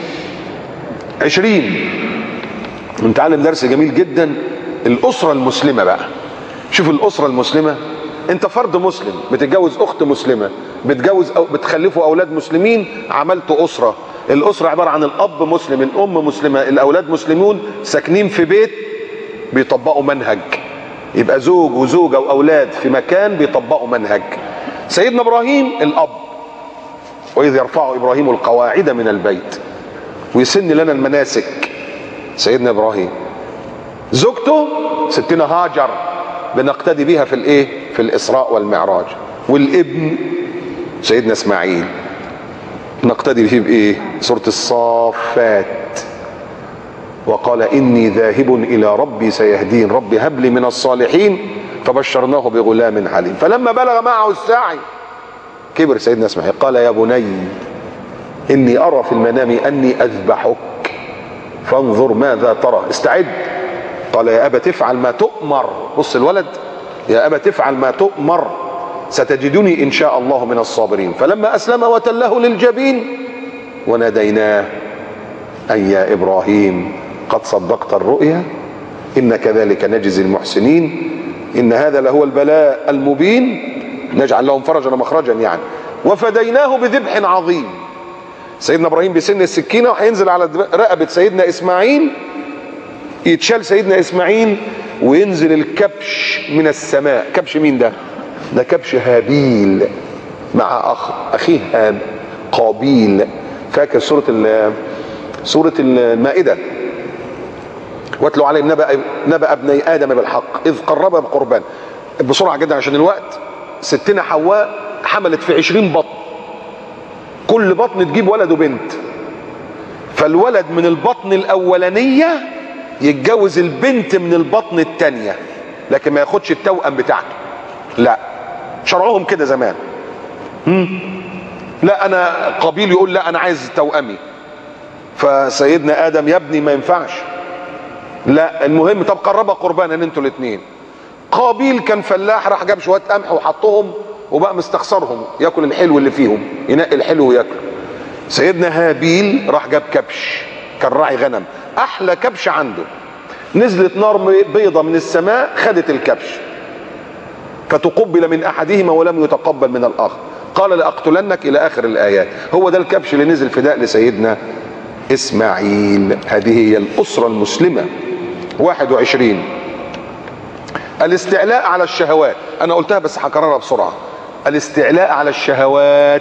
20 نتعلم درس جميل جدا. الاسره المسلمه بقى. شوف الاسره المسلمه، انت فرد مسلم بتتجوز اخت مسلمه، بتجوز أو بتخلفوا اولاد مسلمين، عملتوا اسره. الاسره عباره عن الاب مسلم، الام مسلمه، الاولاد مسلمون، ساكنين في بيت بيطبقوا منهج. يبقى زوج وزوجه واولاد في مكان بيطبقوا منهج. سيدنا ابراهيم الاب، واذ يرفع ابراهيم القواعد من البيت، ويسن لنا المناسك سيدنا ابراهيم. زوجته ستنا هاجر بنقتدي بيها في الايه؟ في الاسراء والمعراج. والابن سيدنا اسماعيل نقتدي فيه بايه؟ سوره الصافات. وقال اني ذاهب الى ربي سيهدين رب هب لي من الصالحين فبشرناه بغلام حليم. فلما بلغ معه السعي كبر سيدنا اسماعيل قال يا بني اني ارى في المنام اني اذبحك فانظر ماذا ترى. استعد. قال يا أبا تفعل ما تؤمر. بص الولد، يا أبا تفعل ما تؤمر ستجدني إن شاء الله من الصابرين. فلما أسلم وتله للجبين وناديناه أن يا إبراهيم قد صدقت الرؤيا إن كذلك نجزي المحسنين إن هذا لهو البلاء المبين نجعل لهم فرجا ومخرجا يعني. وفديناه بذبح عظيم. سيدنا إبراهيم بسن السكينة وهينزل على رقبة سيدنا إسماعيل، يتشال سيدنا إسماعيل وينزل الكبش من السماء. كبش مين ده؟ ده كبش هابيل مع أخيه قابيل. فاكر سورة المائدة؟ واتلوا عليهم نبأ ابني آدم بالحق إذ قربا بقربان. بسرعة جدا عشان الوقت. ستنا حواء حملت في 20 بطن، كل بطن تجيب ولد وبنت. فالولد من البطن الأولانية يتجوز البنت من البطن الثانية، لكن ما ياخدش التوأم بتاعته. لا، شرعهم كده زمان. لا، أنا قابيل يقول لا أنا عايز توأمي، فسيدنا آدم يا ابني ما ينفعش. لا، المهم طب قربا قربانا انتوا الاثنين. قابيل كان فلاح، راح جاب شويه قمح وحطهم وبقى مستخسرهم، ياكل الحلو اللي فيهم، ينقي الحلو وياكله. سيدنا هابيل راح جاب كبش، كان راعي غنم، احلى كبش عنده. نزلت نار بيضه من السماء خدت الكبش، فتقبل من احدهما ولم يتقبل من الاخر، قال لاقتلنك الى اخر الايات. هو ده الكبش اللي نزل فداء لسيدنا اسماعيل. هذه هي الاسره المسلمه. 21 الاستعلاء على الشهوات. انا قلتها بس هكررها بسرعه. الاستعلاء على الشهوات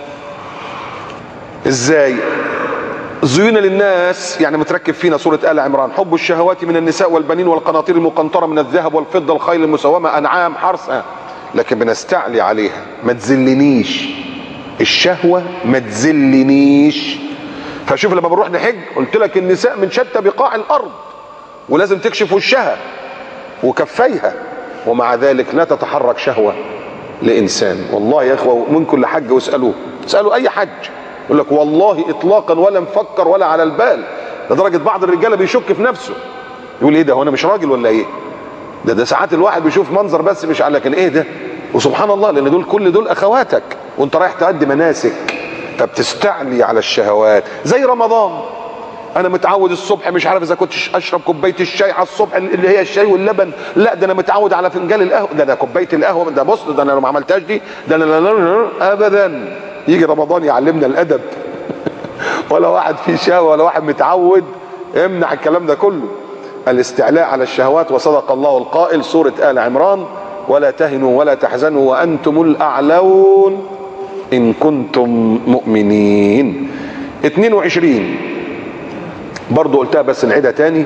ازاي؟ زين للناس، يعني متركب فينا سوره آل عمران، حب الشهوات من النساء والبنين والقناطير المقنطره من الذهب والفضه الخيل المسومه انعام حرث، لكن بنستعلي عليها. ما تذلنيش الشهوه، ما تذلنيش. فشوف لما بنروح نحج قلت لك النساء من شتى بقاع الارض ولازم تكشف وشها وكفيها، ومع ذلك لا تتحرك شهوه لانسان. والله يا اخوه من كل حج واسالوه، اسالوا اي حج يقول لك والله اطلاقا ولا مفكر ولا على البال. لدرجه بعض الرجاله بيشك في نفسه، يقول ايه ده، هو انا مش راجل ولا ايه؟ ده ساعات الواحد بيشوف منظر بس مش على، لكن ايه ده؟ وسبحان الله، لان دول كل دول اخواتك وانت رايح تؤدي مناسك، فبتستعلي على الشهوات. زي رمضان، انا متعود الصبح مش عارف اذا كنت اشرب كوبايه الشاي على الصبح اللي هي الشاي واللبن، لا ده انا متعود على فنجان القهوه، ده كوبايه القهوه، ده بص ده انا لو ما عملتهاش دي ده انا ابدا. يجي رمضان يعلمنا الادب ولا واحد فيه شهوه ولا واحد متعود. امنع الكلام ده كله. الاستعلاء على الشهوات. وصدق الله القائل، سوره آل عمران، ولا تهنوا ولا تحزنوا وانتم الاعلون ان كنتم مؤمنين. 22 برضو قلتها بس نعيدها تاني.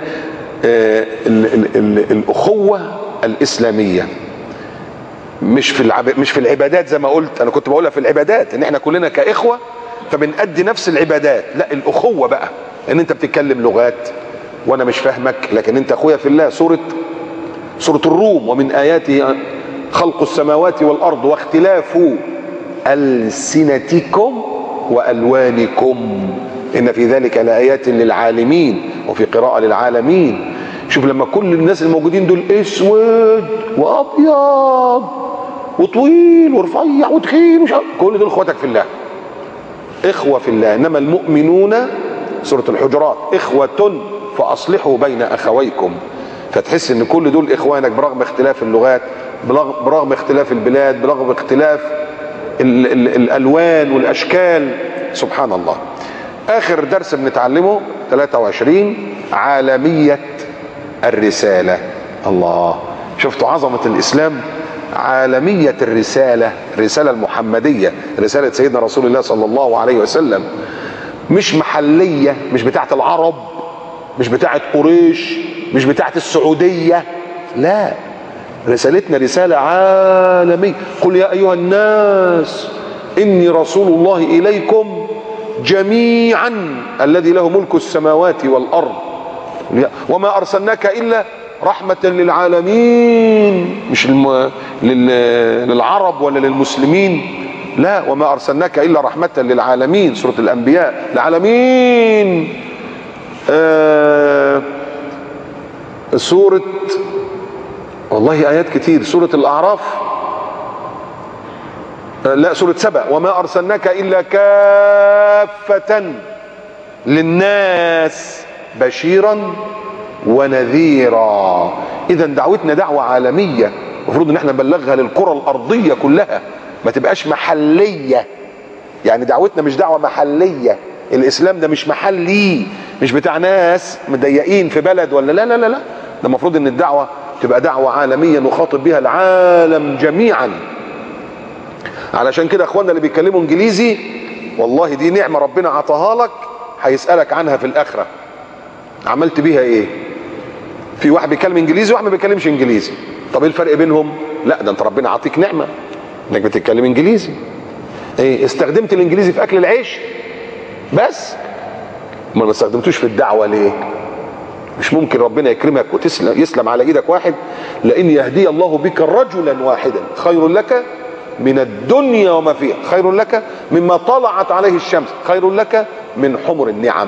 الاخوه الاسلاميه مش في العبادات زي ما قلت، انا كنت بقولها في العبادات ان احنا كلنا كاخوه فبنأدي نفس العبادات. لا، الاخوه بقى ان انت بتتكلم لغات وانا مش فاهمك، لكن انت اخويا في الله. سوره الروم، ومن اياته خلق السماوات والارض واختلاف ألسنتكم والوانكم ان في ذلك لآيات للعالمين، وفي قراءة للعالمين. شوف لما كل الناس الموجودين دول اسود وابيض وطويل ورفيع وتخين كل دول اخواتك في الله، اخوة في الله. انما المؤمنون، سورة الحجرات، اخوة فاصلحوا بين اخويكم. فتحس ان كل دول اخوانك برغم اختلاف اللغات، برغم اختلاف البلاد، برغم اختلاف الالوان والاشكال. سبحان الله. اخر درس بنتعلمه 23 عالمية الرسالة. الله، شفتوا عظمة الاسلام؟ عالمية الرسالة، الرسالة المحمدية، رسالة سيدنا رسول الله صلى الله عليه وسلم. مش محلية، مش بتاعت العرب، مش بتاعت قريش، مش بتاعت السعودية، لا، رسالتنا رسالة عالمية. قل يا أيها الناس إني رسول الله إليكم جميعا الذي له ملك السماوات والأرض وما أرسلناك إلا رحمة للعالمين، مش للعرب ولا للمسلمين، لا، وما أرسلناك إلا رحمة للعالمين. سورة الأنبياء، العالمين. سورة، والله آيات كتير، سورة الأعراف، لا سورة سبأ، وما أرسلناك إلا كافة للناس بشيرا ونذيرا. إذا دعوتنا دعوة عالمية، المفروض إن احنا نبلغها للكرة الأرضية كلها، ما تبقاش محلية. يعني دعوتنا مش دعوة محلية، الإسلام ده مش محلي، مش بتاع ناس مضيقين في بلد ولا لا لا لا لا، ده المفروض إن الدعوة تبقى دعوة عالمية نخاطب بها العالم جميعا. علشان كده اخواننا اللي بيتكلموا انجليزي، والله دي نعمة ربنا عطاها لك، هيسألك عنها في الآخرة، عملت بيها ايه؟ في واحد بيتكلم انجليزي وواحد ما بيتكلمش انجليزي، طب ايه الفرق بينهم؟ لا ده انت ربنا عطيك نعمة انك بتتكلم انجليزي، ايه استخدمت الانجليزي في اكل العيش بس، ما استخدمتوش في الدعوة ليه؟ مش ممكن ربنا يكرمك ويسلم على ايدك واحد، لان يهدي الله بك رجلا واحدا خير لك من الدنيا وما فيها، خير لك مما طلعت عليه الشمس، خير لك من حمر النعم.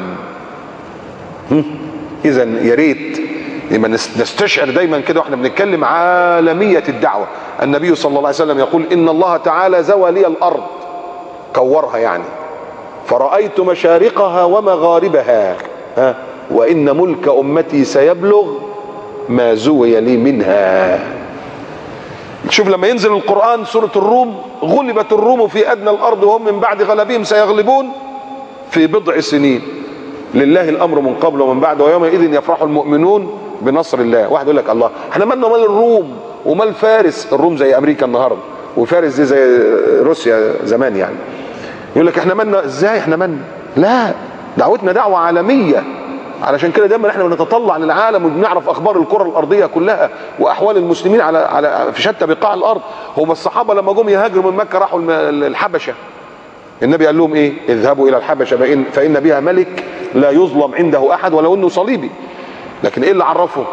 اذا يا ريت لما نستشعر دايما كده واحنا بنتكلم عالمية الدعوة. النبي صلى الله عليه وسلم يقول ان الله تعالى زوى لي الارض، كورها يعني، فرأيت مشارقها ومغاربها، وان ملك امتي سيبلغ ما زوي لي منها. شوف لما ينزل القرآن سورة الروم، غلبت الروم في أدنى الأرض وهم من بعد غلبهم سيغلبون في بضع سنين، لله الأمر من قبل ومن بعد ويومئذ يفرح المؤمنون بنصر الله. واحد يقول لك الله احنا مالنا مال الروم ومال فارس؟ الروم زي أمريكا النهاردة، وفارس دي زي روسيا زمان يعني. يقول لك احنا مالنا ازاي؟ احنا مالنا؟ لا، دعوتنا دعوة عالمية. علشان كده دايما احنا بنتطلع للعالم وبنعرف اخبار الكره الارضيه كلها واحوال المسلمين على في شتى بقاع الارض. هم الصحابه لما جم يهاجروا من مكه راحوا الحبشه، النبي قال لهم ايه؟ اذهبوا الى الحبشه فان بها ملك لا يظلم عنده احد ولو انه صليبي. لكن ايه اللي عرفه؟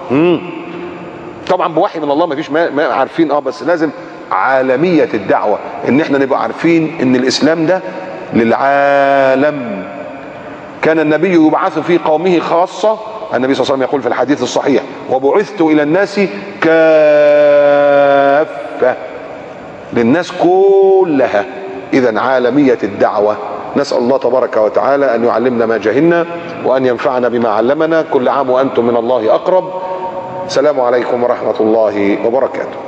طبعا بوحي من الله، ما فيش ما عارفين، بس لازم عالميه الدعوه، ان احنا نبقى عارفين ان الاسلام ده للعالم. كان النبي يبعث في قومه خاصة، النبي صلى الله عليه وسلم يقول في الحديث الصحيح وبعثت إلى الناس كافة، للناس كلها. إذا عالمية الدعوة. نسأل الله تبارك وتعالى أن يعلمنا ما جهلنا وأن ينفعنا بما علمنا. كل عام وأنتم من الله أقرب. السلام عليكم ورحمة الله وبركاته.